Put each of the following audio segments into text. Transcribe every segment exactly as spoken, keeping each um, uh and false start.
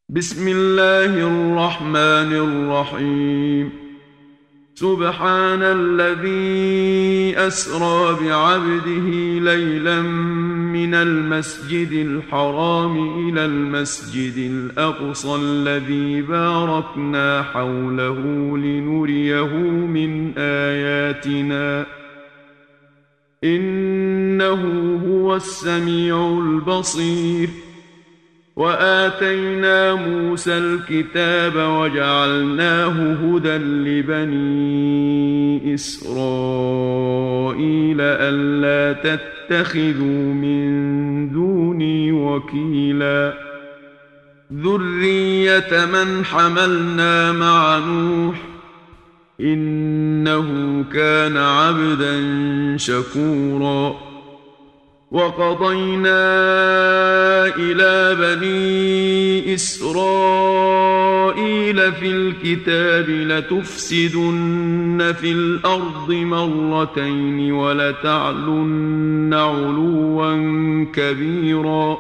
بسم الله الرحمن الرحيم. سبحان الذي أسرى بعبده ليلا من المسجد الحرام إلى المسجد الأقصى الذي باركنا حوله لنريه من آياتنا إنه هو السميع البصير. وآتينا موسى الكتاب وجعلناه هدى لبني إسرائيل ألا تتخذوا من دوني وكيلا ذرية من حملنا مع نوح إنه كان عبدا شكورا. وقضينا إلى بني إسرائيل في الكتاب لتفسدن في الأرض مرتين ولتعلن علوا كبيرا.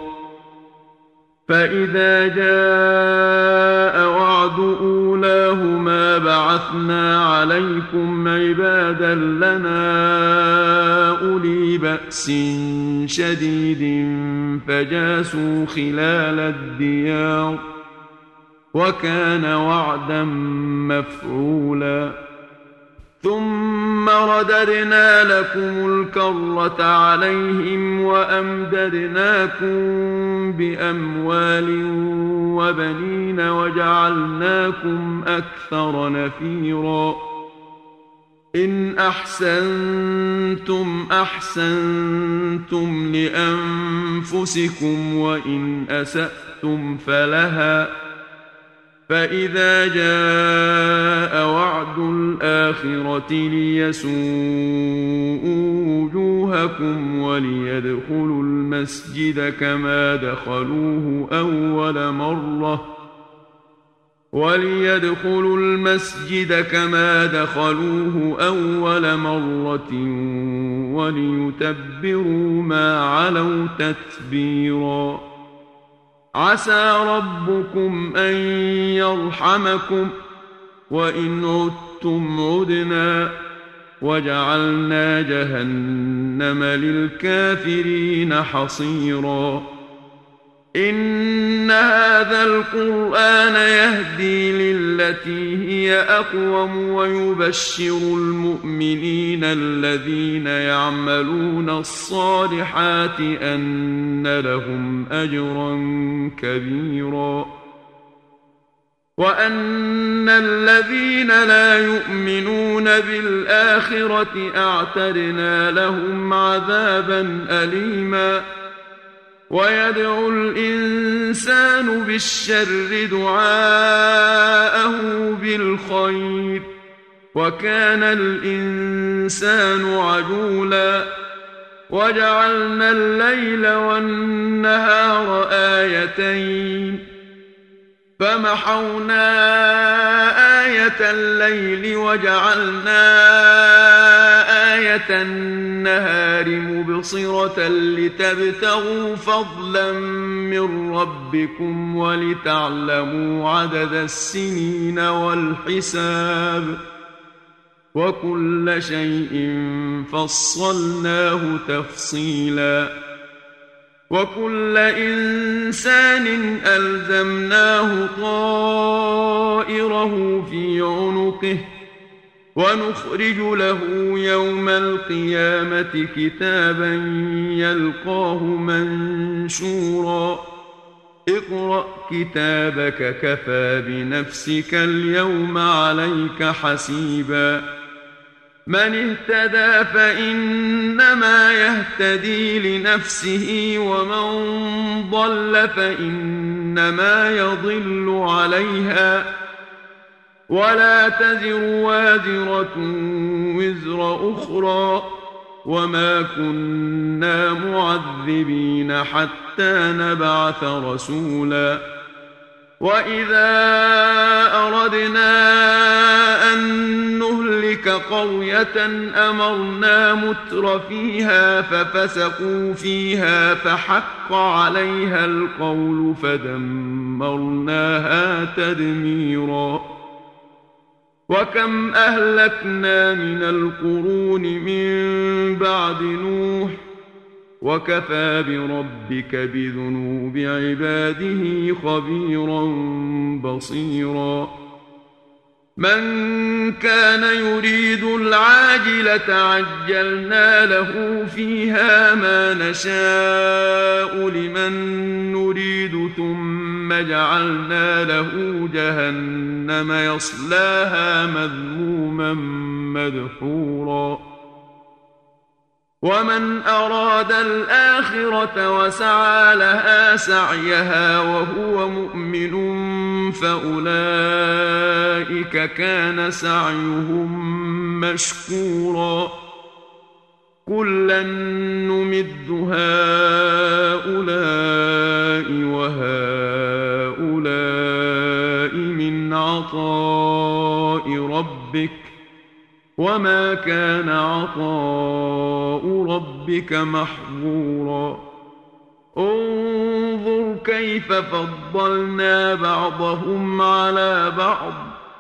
فإذا جاء وعد أولاهما بعثنا عليكم عبادا لنا أولي بأس شديد فجاسوا خلال الديار وكان وعدا مفعولا. ثم رددنا لكم الكرة عليهم وأمددناكم بأموال وبنين وجعلناكم أكثر نفيرا. إن أحسنتم أحسنتم لأنفسكم وإن أسأتم فلها. فإذا جاء وعد الآخرة ليسوءوا وجوهكم وليدخلوا المسجد كما دخلوه أول مرة وليدخلوا المسجد كما دخلوه أول مرة وليتبروا ما علوا تتبيرا. عسى ربكم أن يرحمكم وإن عدتم عدنا وجعلنا جهنم للكافرين حصيرا. إن هذا القرآن يهدي للتي هي أقوم ويبشر المؤمنين الذين يعملون الصالحات أن لهم أجرا كبيرا وأن الذين لا يؤمنون بالآخرة أعتدنا لهم عذابا أليما. ويدعو الإنسان بالشر دعاءه بالخير وكان الإنسان عجولا. وجعلنا الليل والنهار آيتين فمحونا آية الليل وجعلنا آية النهار مبصرة لتبتغوا فضلا من ربكم ولتعلموا عدد السنين والحساب وكل شيء فصلناه تفصيلا. وكل إنسان ألزمناه طائره في عنقه ونخرج له يوم القيامة كتابا يلقاه منشورا. اقرأ كتابك كفى بنفسك اليوم عليك حسيبا. من اهتدى فإنما يهتدي لنفسه ومن ضل فإنما يضل عليها ولا تزر وازرة وزر أخرى وما كنا معذبين حتى نبعث رسولا. وإذا أردنا أن نهلك قرية أمرنا متر فيها ففسقوا فيها فحق عليها القول فدمرناها تدميرا وكم أهلكنا من القرون من بعد نوح وكفى بربك بذنوب عباده خبيرا بصيرا من كان يريد العاجلة عجلنا له فيها ما نشاء لمن نريد ثم جعلنا له جهنم يصلاها مذموما مدحورا ومن أراد الآخرة وسعى لها سعيها وهو مؤمن فأولئك كان سعيهم مشكورا كلا نمد هؤلاء وهؤلاء من عطاء ربك وما كان عطاء ربك محظورا انظر كيف فضلنا بعضهم على بعض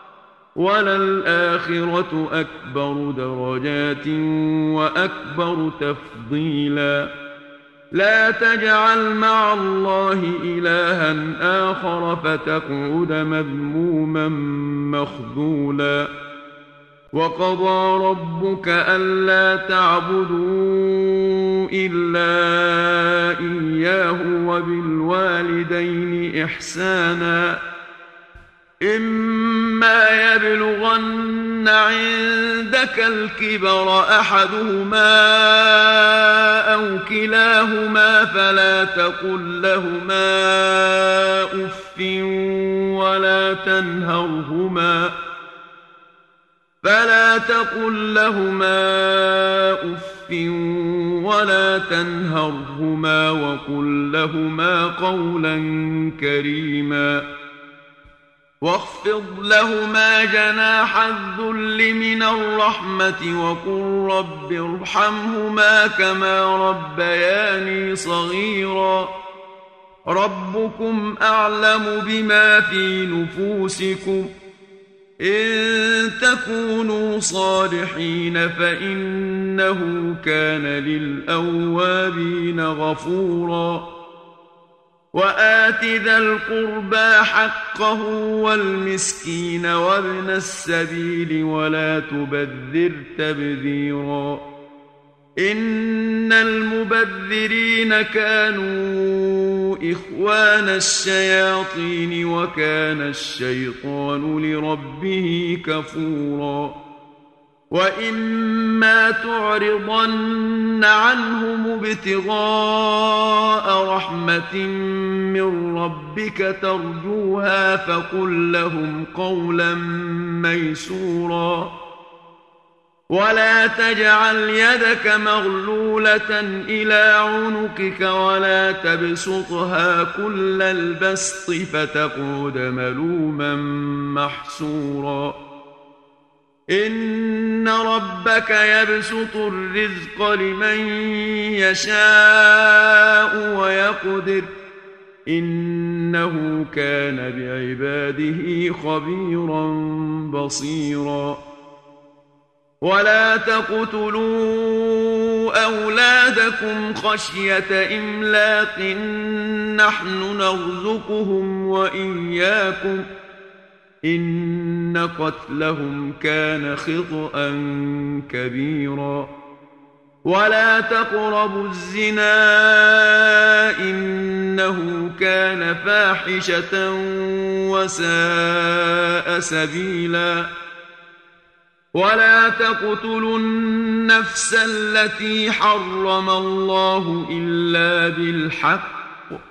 وللآخرة أكبر درجات وأكبر تفضيلا لا تجعل مع الله إلها آخر فتقعد مذموما مخذولا وقضى ربك ألا تعبدوا إلا إياه وبالوالدين إحسانا إما يبلغن عندك الكبر أحدهما أو كلاهما فلا تقل لهما أف ولا تنهرهما فلا تقل لهما أف ولا تنهرهما وقل لهما قولا كريما واخفض لهما جناح الذل من الرحمة وقل رب ارحمهما كما ربياني صغيرا ربكم أعلم بما في نفوسكم إن تكونوا صالحين فإنه كان للأوابين غفورا وآت ذا القربى حقه والمسكين وابن السبيل ولا تبذر تبذيرا إن المبذرين كانوا إخوان الشياطين وكان الشيطان لربه كفورا وإما تعرضن عنهم ابتغاء رحمة من ربك ترجوها فقل لهم قولا ميسورا ولا تجعل يدك مغلولة إلى عنقك ولا تبسطها كل البسط فتقعد ملوما محسورا إن ربك يبسط الرزق لمن يشاء ويقدر إنه كان بعباده خبيرا بصيرا ولا تقتلوا أولادكم خشية إملاق نحن نرزقهم وإياكم إن قتلهم كان خطأ كبيرا ولا تقربوا الزنا إنه كان فاحشة وساء سبيلا ولا تقتلوا النفس التي حرم الله إلا بالحق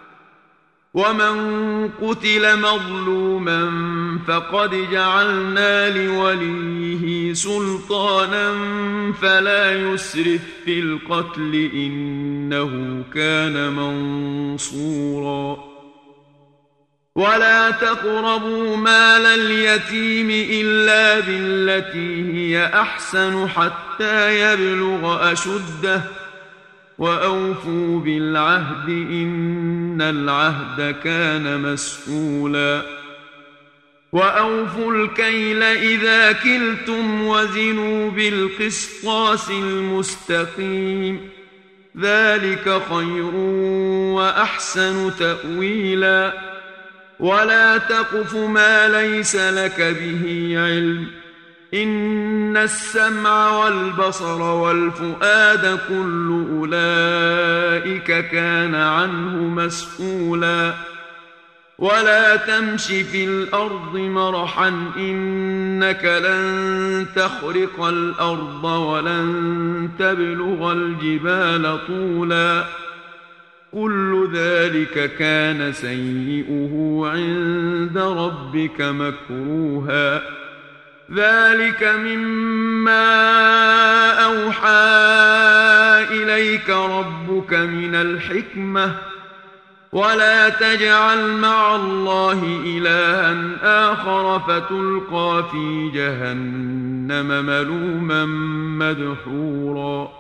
ومن قتل مظلوما فقد جعلنا لوليه سلطانا فلا يسرف في القتل إنه كان منصورا ولا تقربوا مال اليتيم إلا بالتي هي أحسن حتى يبلغ أشده وأوفوا بالعهد إن العهد كان مسؤولا وأوفوا الكيل إذا كلتم وزنوا بالقسطاس المستقيم ذلك خير وأحسن تأويلا ولا تقف ما ليس لك به علم إن السمع والبصر والفؤاد كل أولئك كان عنه مسؤولا ولا تمش في الأرض مرحا إنك لن تخرق الأرض ولن تبلغ الجبال طولا كل ذلك كان سيئه عند ربك مكروها ذلك مما أوحى إليك ربك من الحكمة ولا تجعل مع الله إلها آخر فتلقى في جهنم ملوما مدحورا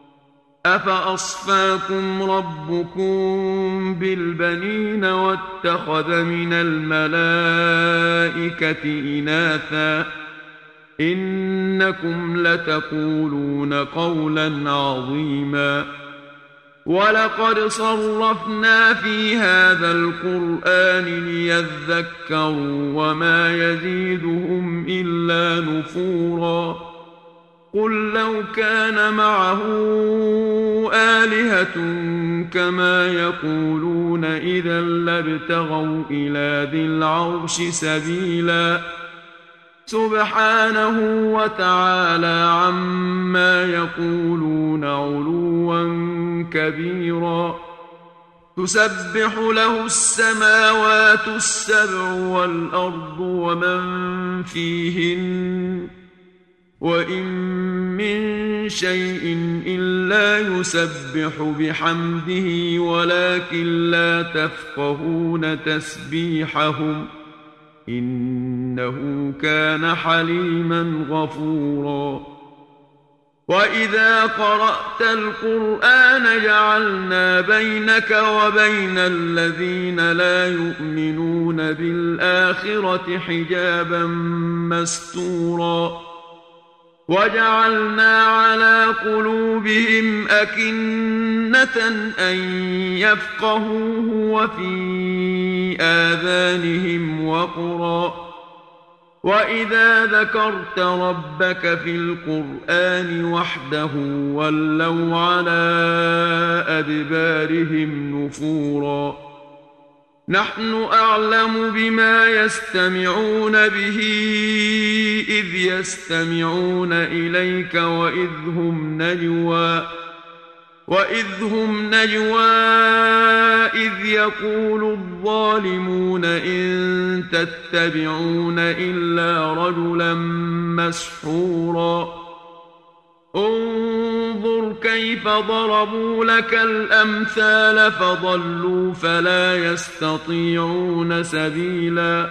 أفأصفاكم ربكم بالبنين واتخذ من الملائكة إناثا إنكم لتقولون قولا عظيما ولقد صرفنا في هذا القرآن ليذكروا وما يزيدهم إلا نفورا قل لو كان معه آلهة كما يقولون إذا لابتغوا إلى ذي العرش سبيلا سبحانه وتعالى عما يقولون علوا كبيرا تسبح له السماوات السبع والأرض ومن فيهن وإن من شيء إلا يسبح بحمده ولكن لا تفقهون تسبيحهم إنه كان حليما غفورا وإذا قرأت القرآن جعلنا بينك وبين الذين لا يؤمنون بالآخرة حجابا مستورا وجعلنا على قلوبهم أكنة أن يفقهوه وفي آذانهم وقرا وإذا ذكرت ربك في القرآن وحده ولوا على أدبارهم نفورا نحن أعلم بما يستمعون به إذ يستمعون إليك وإذ هم نجوى وإذ هم نجوى إذ يقول الظالمون إن تتبعون إلا رجلا مسحورا انظر كيف ضربوا لك الأمثال فضلوا فلا يستطيعون سبيلا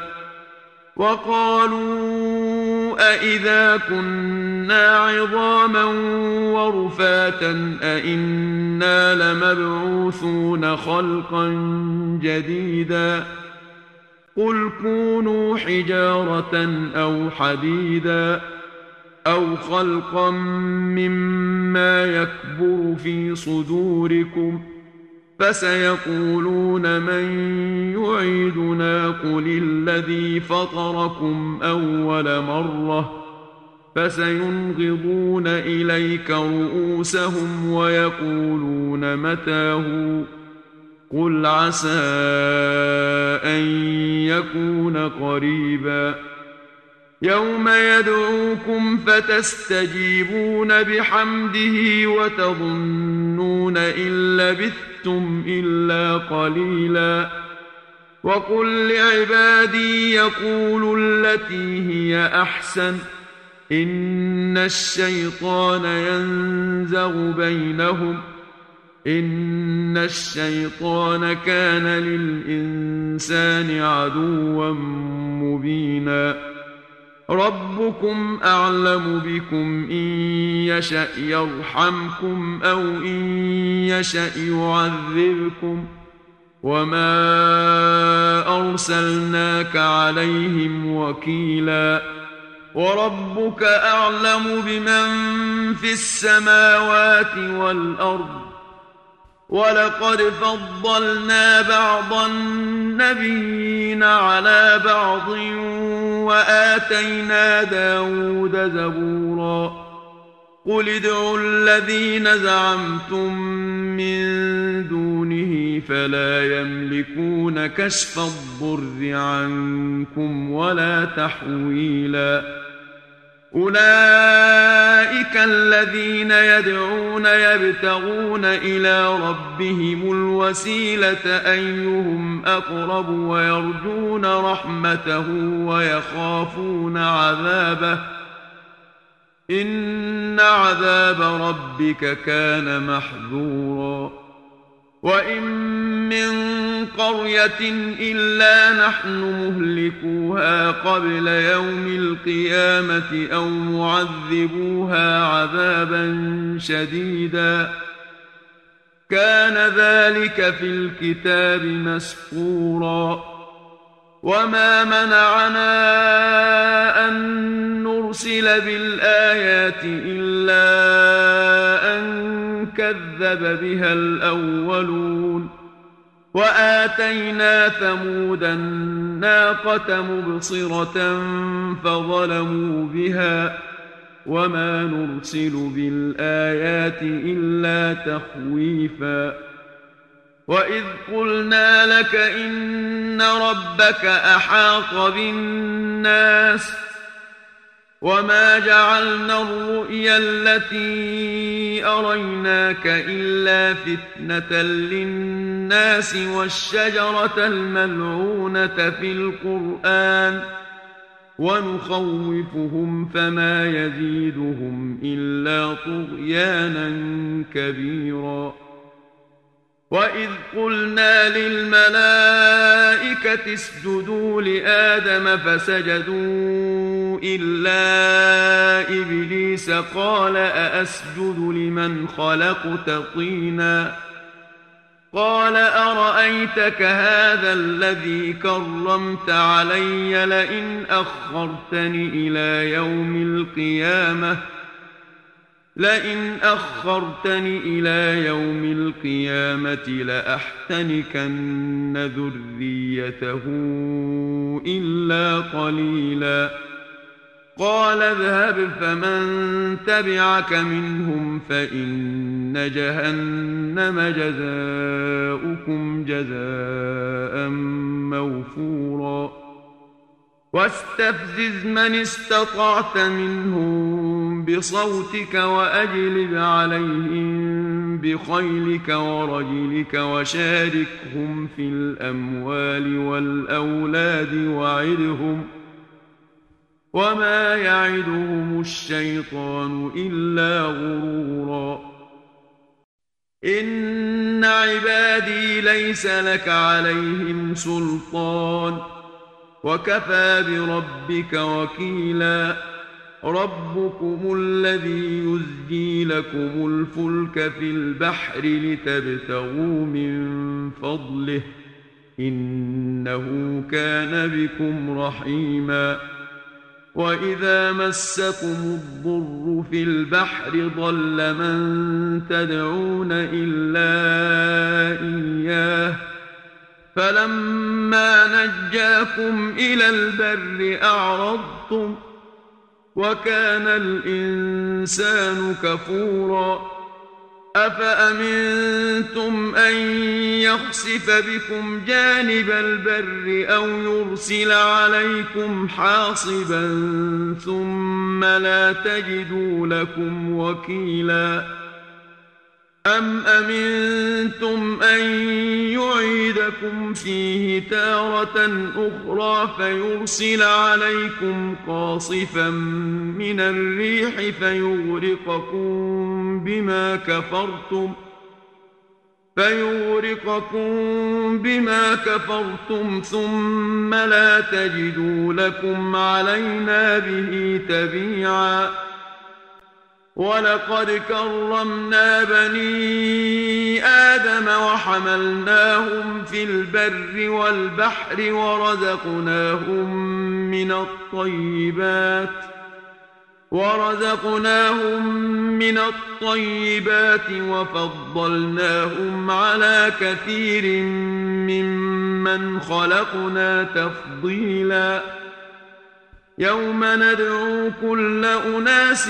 وقالوا أإذا كنا عظاما ورفاتا أإنا لمبعوثون خلقا جديدا قل كونوا حجارة أو حديدا أو خلقا مما يكبر في صدوركم فسيقولون من يعيدنا قل الذي فطركم أول مرة فسينغضون إليك رؤوسهم ويقولون متاه قل عسى أن يكون قريبا يوم يدعوكم فتستجيبون بحمده وتظنون إن لبثتم إلا قليلا وقل لعبادي يقولوا التي هي أحسن إن الشيطان ينزغ بينهم إن الشيطان كان للإنسان عدوا مبينا ربكم أعلم بكم إن يشأ يرحمكم أو إن يشأ يعذبكم وما أرسلناك عليهم وكيلا وربك أعلم بمن في السماوات والأرض ولقد فضلنا بعض النبيين على بعض وآتينا داود زبورا قل ادعوا الذين زعمتم من دونه فلا يملكون كشف الضر عنكم ولا تحويلا أولئك الذين يدعون يبتغون إلى ربهم الوسيلة أيهم أقرب ويرجون رحمته ويخافون عذابه إن عذاب ربك كان محذورا وإن من قرية إلا نحن مهلكوها قبل يوم القيامة أو معذبوها عذابا شديدا كان ذلك في الكتاب مسطورا وما منعنا أن نرسل بالآيات إلا أن كذب بها الأولون وآتينا ثمود الناقة مبصرة فظلموا بها وما نرسل بالآيات إلا تخويفا وإذ قلنا لك إن ربك أحاط بالناس وما جعلنا الرؤيا التي أريناك إلا فتنة للناس والشجرة الملعونة في القرآن ونخوفهم فما يزيدهم إلا طغيانا كبيرا وإذ قلنا للملائكة اسجدوا لآدم فسجدوا إلا إبليس قال أأسجد لمن خلقت طينا قال أرأيتك هذا الذي كرمت علي لئن أخرتني إلى يوم القيامة لئن أخرتني إلى يوم القيامة لأحتنكن ذريته إلا قليلا قال اذهب فمن تبعك منهم فإن جهنم جزاؤكم جزاء موفورا واستفزز من استطعت منهم بصوتك وأجلب عليهم بخيلك ورجلك وشاركهم في الأموال والأولاد وعدهم وما يعدهم الشيطان إلا غرورا إن عبادي ليس لك عليهم سلطان وكفى بربك وكيلا ربكم الذي يزجي لكم الفلك في البحر لتبتغوا من فضله إنه كان بكم رحيما وإذا مسكم الضر في البحر ضل من تدعون إلا إياه فلما نجاكم إلى البر أعرضتم وكان الإنسان كفورا أفأمنتم أن يخسف بكم جانب البر أو يرسل عليكم حاصبا ثم لا تجدوا لكم وكيلا أم أمنتم أن يعيدكم فيه تارة أخرى فيرسل عليكم قاصفا من الريح فيغرقكم بما كفرتم فيغرقكم بما كفرتم ثم لا تجدوا لكم علينا به تبيعا. ولقد كرمنا بني آدم وحملناهم في البر والبحر ورزقناهم من الطيبات ورزقناهم من الطيبات وفضلناهم على كثير ممن خلقنا تفضيلا. يوم ندعو كل أناس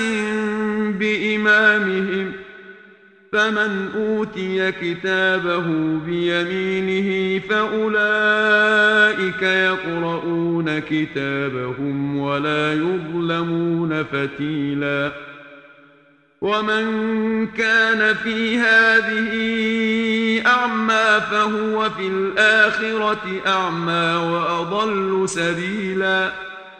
بإمامهم فمن أوتي كتابه بيمينه فأولئك يقرؤون كتابهم ولا يظلمون فتيلا. ومن كان في هذه أعمى فهو في الآخرة أعمى وأضل سبيلا.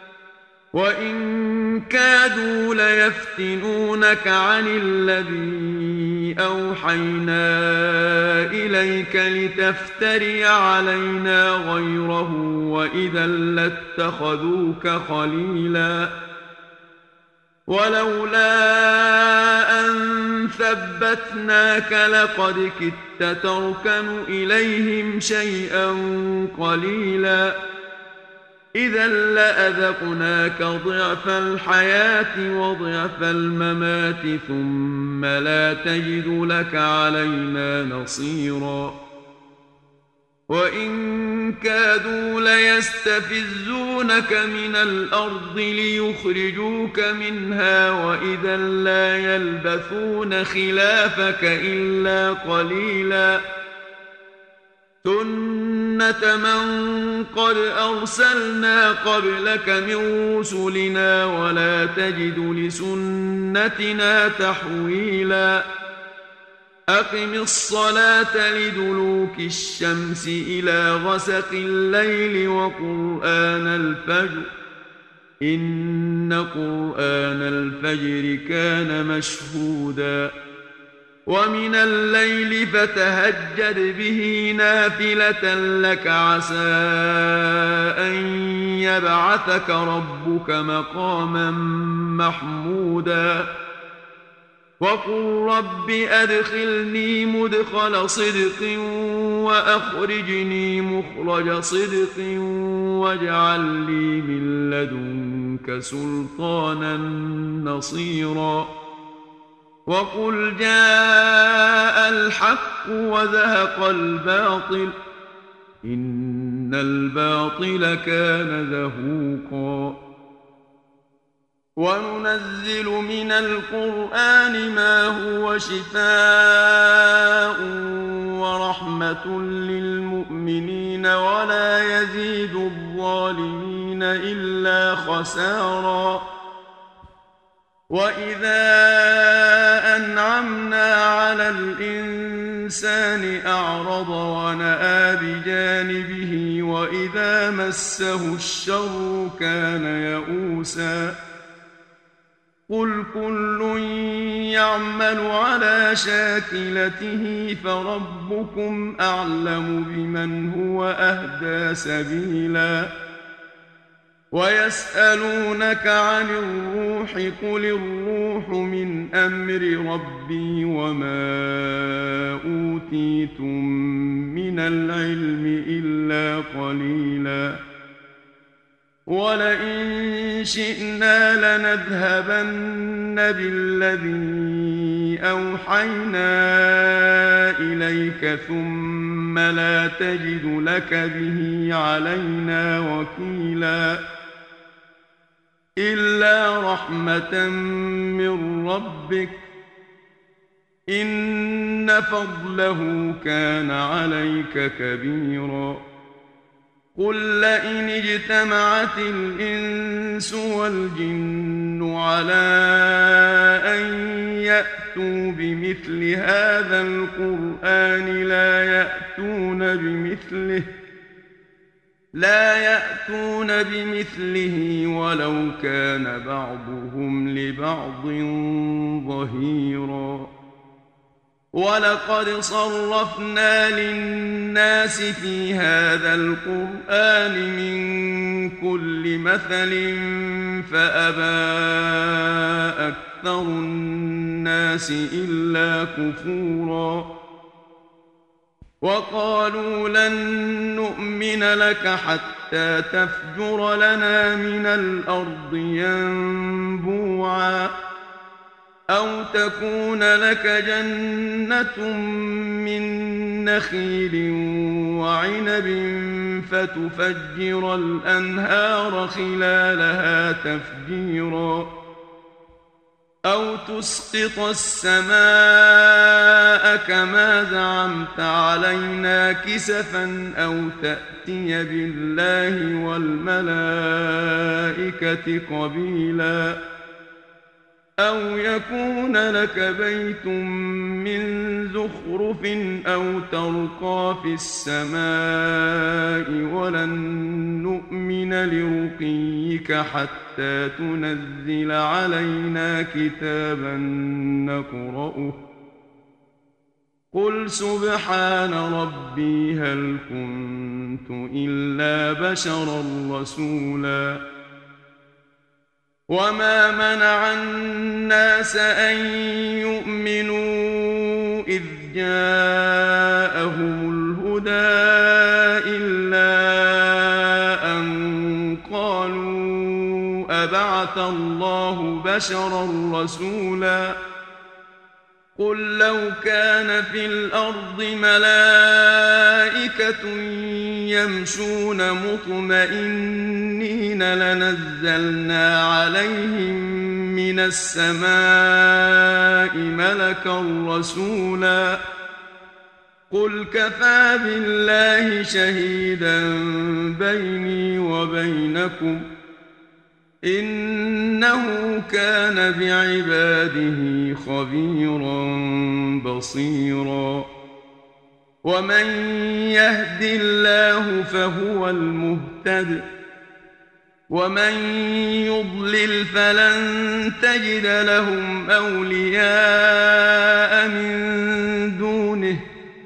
وإن كادوا ليفتنونك عن الذي أوحينا إليك لتفتري علينا غيره وإذا لاتخذوك خليلا. ولولا أن ثبتناك لقد كدت تركن إليهم شيئا قليلا. إذا لأذقناك ضعف الحياة وضعف الممات ثم لا تجد لك علينا نصيرا. وإن كادوا ليستفزونك من الأرض ليخرجوك منها وإذا لا يلبثون خلافك إلا قليلا. سنة من قد أرسلنا قبلك من رسلنا ولا تجد لسنتنا تحويلا. أقم الصلاة لدلوك الشمس إلى غسق الليل وقرآن الفجر إن قرآن الفجر كان مشهودا. ومن الليل فتهجد به نافلة لك عسى أن يبعثك ربك مقاما محمودا. وقل رب أدخلني مدخل صدق وأخرجني مخرج صدق واجعل لي من لدنك سلطانا نصيرا. وقل جاء الحق وزهق الباطل إن الباطل كان زهوقا. وننزل من القرآن ما هو شفاء ورحمة للمؤمنين ولا يزيد الظالمين إلا خسارا. وإذا أنعمنا على الإنسان أعرض ونأى بجانبه وإذا مسه الشر كان يئوسا. قل كل يعمل على شاكلته فربكم أعلم بمن هو أهدى سبيلا. ويسألونك عن الروح قل الروح من أمر ربي وما أوتيتم من العلم إلا قليلا. ولئن شئنا لنذهبن بالذي أوحينا إليك ثم لا تجد لك به علينا وكيلا. إلا رحمة من ربك إن فضله كان عليك كبيرا. قل لئن اجتمعت الإنس والجن على أن يأتوا بمثل هذا القرآن لا يأتون بمثله لا يأتون بمثله ولو كان بعضهم لبعض ظهيرا. ولقد صرفنا للناس في هذا القرآن من كل مثل فأبى أكثر الناس إلا كفورا وقالوا لن نؤمن لك حتى تفجر لنا من الأرض ينبوعا أو تكون لك جنة من نخيل وعنب فتفجر الأنهار خلالها تفجيرا أو تسقط السماء كما زعمت علينا كسفا أو تأتي بالله والملائكة قبيلا أو يكون لك بيت من زخرف أو ترقى في السماء ولن نؤمن لرقيك حتى تنزل علينا كتابا نقرأه قل سبحان ربي هل كنت إلا بشرا رسولا وما منع الناس أن يؤمنوا إذ جاءهم الهدى إلا أن قالوا أبعث الله بشرا رسولا قل لو كان في الأرض ملائكة يمشون مطمئنين لنزلنا عليهم من السماء ملكا رسولا قل كفى بالله شهيدا بيني وبينكم إنه كان بعباده خبيرا بصيرا ومن يهد الله فهو المهتد ومن يضلل فلن تجد لهم أولياء من دونه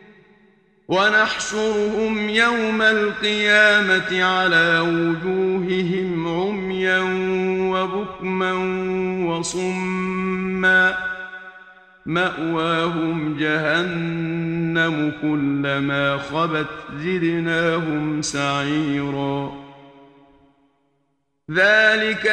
ونحشرهم يوم القيامة على وجوههم عميا وبكما وصما مأواهم جهنم كلما خبت زدناهم سعيرا ذلك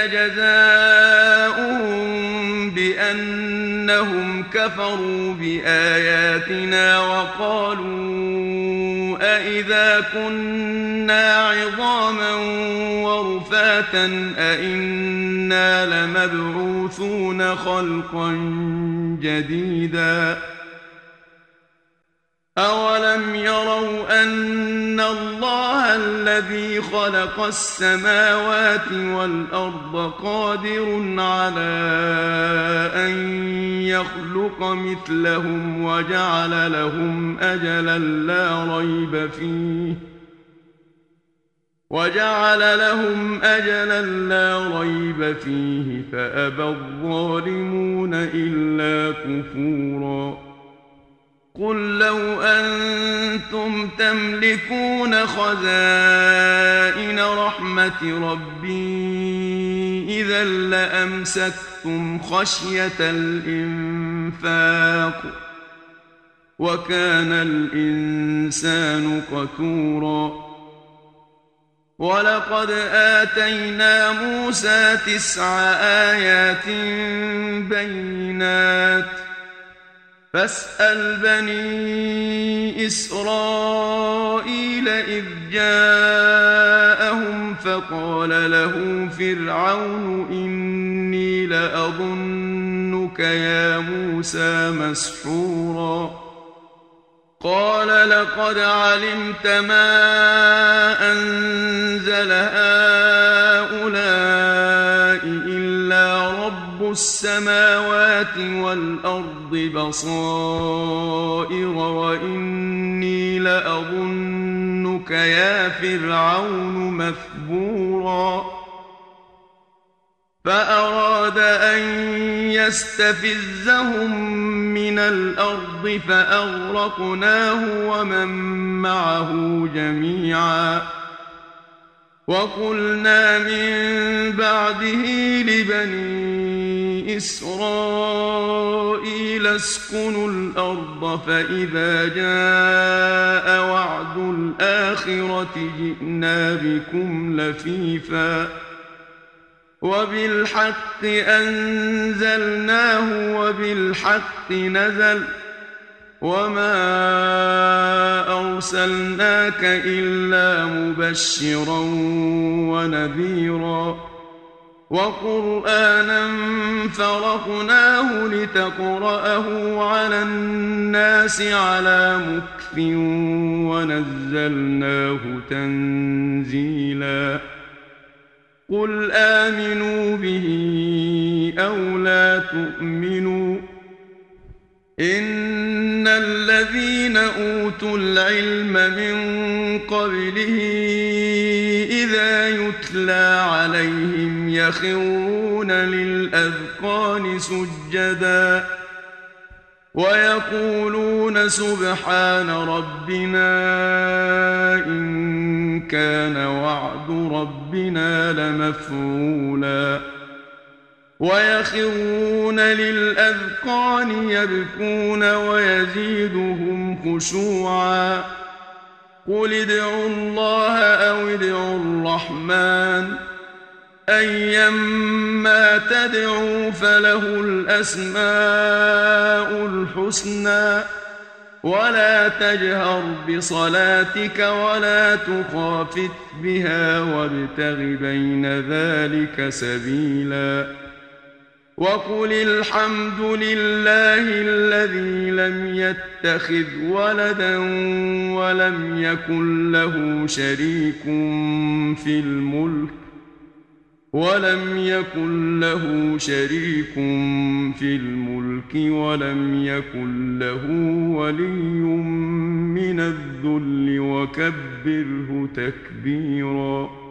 جزاؤهم بأنهم كفروا بآياتنا وقالوا أإذا كنا عظاما ورفاتا أإنا لمبعوثون خلقا جديدا أولم يروا أن الله الذي خلق السماوات والأرض قادر على أن يخلق مثلهم وجعل لهم أجلا لا ريب فيه وجعل لهم أجلا لا ريب فيه فأبى الظالمون إلا كفورا قل لو أنتم تملكون خزائن رحمة ربي إذا لأمسكتم خشية الإنفاق وكان الإنسان قتورا ولقد آتينا موسى تسع آيات بينات فاسأل بني إسرائيل إذ جاءهم فقال له فرعون إني لأظنك يا موسى مسحورا قال لقد علمت ما أنزل هؤلاء إلا رب السماوات والأرض بصائر وإني لأظنك يا فرعون مثبورا فأراد أن يستفزهم من الأرض فأغرقناه ومن معه جميعا وقلنا من بعده لبني إسرائيل اسكنوا الأرض فإذا جاء وعد الآخرة جئنا بكم لفيفا وبالحق أنزلناه وبالحق نزل وما أرسلناك إلا مبشرا ونذيرا وقرآنا فرقناه لتقرأه على الناس على مكث ونزلناه تنزيلا قل آمنوا به أو لا تؤمنوا إن الذين أوتوا العلم من قبله إذا يتلى عليهم يخرون للأذقان سجدا ويقولون سبحان ربنا إن كان وعد ربنا لمفعولا ويخرون للأذقان يبكون ويزيدهم خشوعا قل ادعوا الله أو ادعوا الرحمن أيما تدعوا فله الأسماء الحسنى ولا تجهر بصلاتك ولا تخافت بها وابتغ بين ذلك سبيلا وقل الحمد لله الذي لم يتخذ ولدا ولم يكن له شريك في الملك ولم يكن له شريك في الملك ولم يكن له ولي من الذل وكبره تكبيرا.